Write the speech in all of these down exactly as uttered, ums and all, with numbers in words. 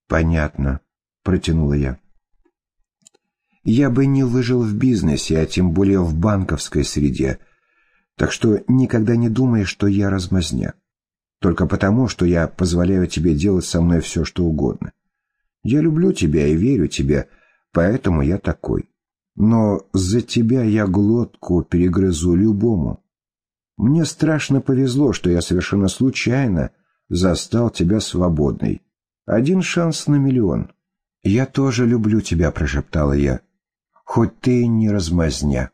«Понятно», — протянула я. «Я бы не выжил в бизнесе, а тем более в банковской среде, так что никогда не думай, что я размазня. Только потому, что я позволяю тебе делать со мной все, что угодно. Я люблю тебя и верю тебе, поэтому я такой. Но за тебя я глотку перегрызу любому. Мне страшно повезло, что я совершенно случайно застал тебя свободной. Один шанс на миллион. Я тоже люблю тебя», — прошептала я. «Хоть ты и не размазня».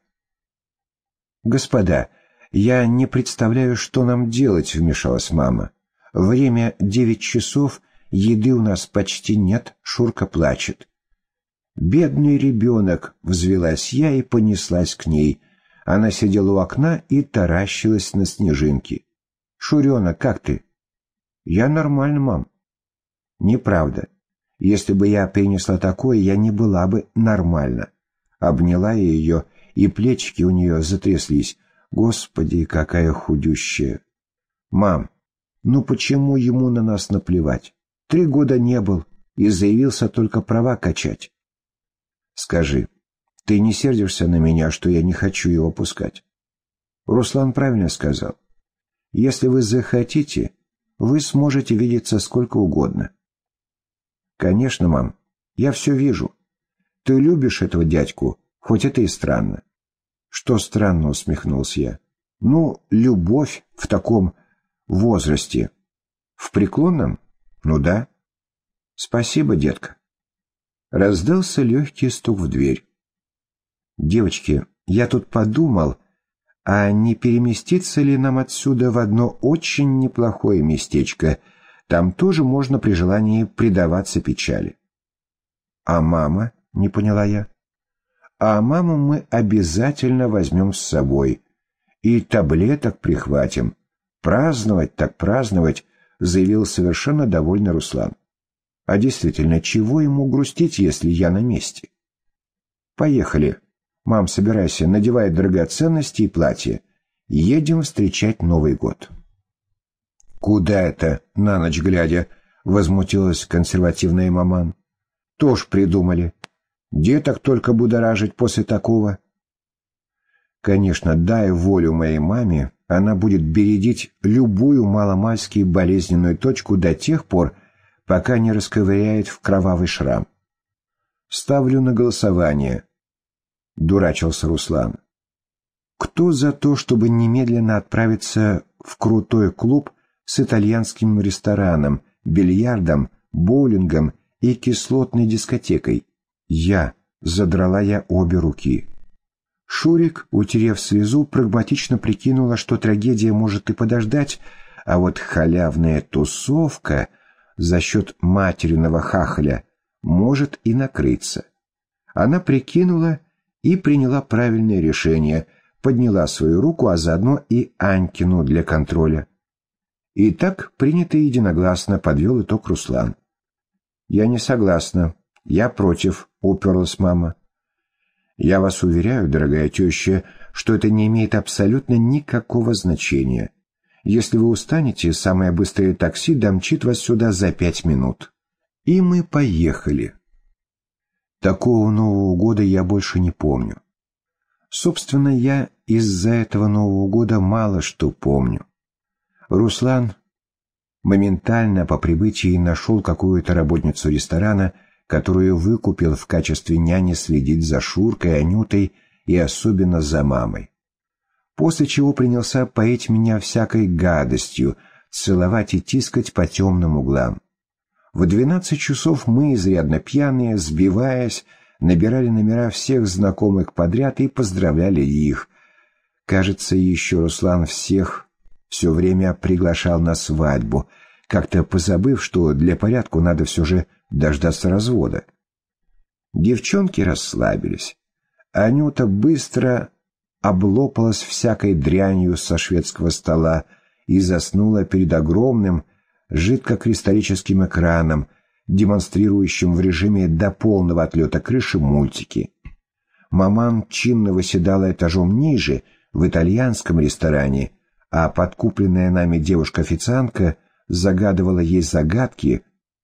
«Господа, я не представляю, что нам делать», — вмешалась мама. «Время девять часов, еды у нас почти нет, Шурка плачет». «Бедный ребенок», — взвелась я и понеслась к ней. Она сидела у окна и таращилась на снежинки. «Шурена, как ты?» «Я нормально, мам». «Неправда. Если бы я перенесла такое, я не была бы нормальна». Обняла я ее, и плечики у нее затряслись. Господи, какая худющая. «Мам, ну почему ему на нас наплевать? Три года не был и заявился только права качать». «Скажи, ты не сердишься на меня, что я не хочу его пускать?» Руслан правильно сказал. «Если вы захотите, вы сможете видеться сколько угодно». «Конечно, мам, я все вижу. Ты любишь этого дядьку, хоть это и странно». «Что странно?» — усмехнулся я. «Ну, любовь в таком возрасте. В преклонном? Ну да». «Спасибо, детка». Раздался легкий стук в дверь. «Девочки, я тут подумал, а не переместиться ли нам отсюда в одно очень неплохое местечко? Там тоже можно при желании предаваться печали». «А мама?» — не поняла я. «А маму мы обязательно возьмем с собой. И таблеток прихватим. Праздновать так праздновать», — заявил совершенно довольный Руслан. «А действительно, чего ему грустить, если я на месте?» «Поехали. Мам, собирайся, надевай драгоценности и платье. Едем встречать Новый год». «Куда это, на ночь глядя?» — возмутилась консервативная маман. «Тоже придумали. Деток только будоражить после такого». Конечно, дай волю моей маме, она будет бередить любую маломальски болезненную точку до тех пор, пока не расковыряет в кровавый шрам. «Ставлю на голосование», — дурачился Руслан. «Кто за то, чтобы немедленно отправиться в крутой клуб с итальянским рестораном, бильярдом, боулингом и кислотной дискотекой?» «Я», — задрала я обе руки. Шурик, утерев слезу, прагматично прикинула, что трагедия может и подождать, а вот халявная тусовка за счет материного хахаля может и накрыться. Она прикинула и приняла правильное решение, подняла свою руку, а заодно и Анькину для контроля. И так принято единогласно, подвел итог Руслан. «Я не согласна. Я против», — уперлась мама. «Я вас уверяю, дорогая теща, что это не имеет абсолютно никакого значения. Если вы устанете, самое быстрое такси домчит вас сюда за пять минут». И мы поехали. Такого Нового года я больше не помню. Собственно, я из-за этого Нового года мало что помню. Руслан моментально по прибытии нашел какую-то работницу ресторана, которую выкупил в качестве няни следить за Шуркой, Анютой и особенно за мамой. После чего принялся поить меня всякой гадостью, целовать и тискать по темным углам. В двенадцать часов мы, изрядно пьяные, сбиваясь, набирали номера всех знакомых подряд и поздравляли их. Кажется, еще Руслан всех все время приглашал на свадьбу, как-то позабыв, что для порядка надо все же дождаться развода. Девчонки расслабились. Анюта быстро облопалась всякой дрянью со шведского стола и заснула перед огромным жидкокристаллическим экраном, демонстрирующим в режиме до полного отлета крыши мультики. Маман чинно восседала этажом ниже, в итальянском ресторане, а подкупленная нами девушка-официантка загадывала ей загадки,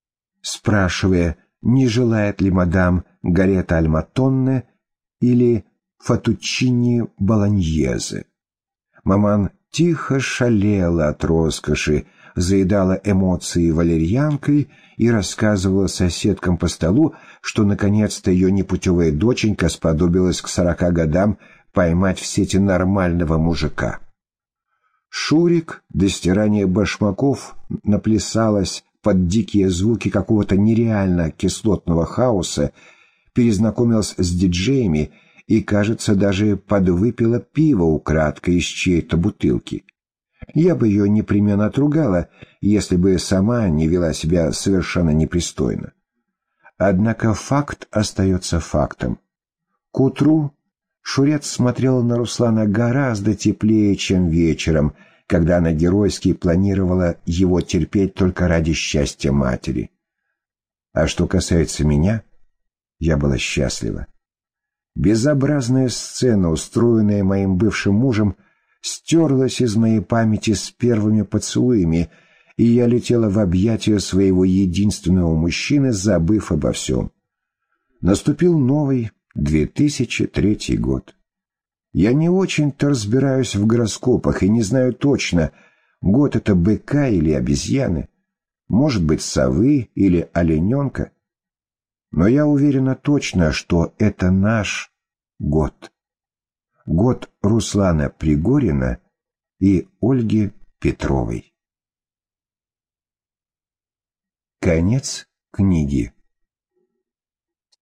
спрашивая, не желает ли мадам галета аль матонне или фатуччини болоньезе. Маман тихо шалела от роскоши, заедала эмоции валерьянкой и рассказывала соседкам по столу, что наконец-то ее непутевая доченька сподобилась к сорока годам поймать в сети нормального мужика. Шурик до стирания башмаков наплясалась под дикие звуки какого-то нереально кислотного хаоса, перезнакомилась с диджеями и, кажется, даже подвыпила пиво украдкой из чьей-то бутылки. Я бы ее непременно отругала, если бы сама не вела себя совершенно непристойно. Однако факт остается фактом. К утру Шурец смотрела на Руслана гораздо теплее, чем вечером, когда она геройски планировала его терпеть только ради счастья матери. А что касается меня, я была счастлива. Безобразная сцена, устроенная моим бывшим мужем, стерлась из моей памяти с первыми поцелуями, и я летела в объятия своего единственного мужчины, забыв обо всем. Наступил новый две тысячи третий год. Я не очень-то разбираюсь в гороскопах и не знаю точно, год это быка или обезьяны, может быть, совы или олененка. Но я уверена точно, что это наш год. Год Руслана Пригорина и Ольги Петровой. Конец книги.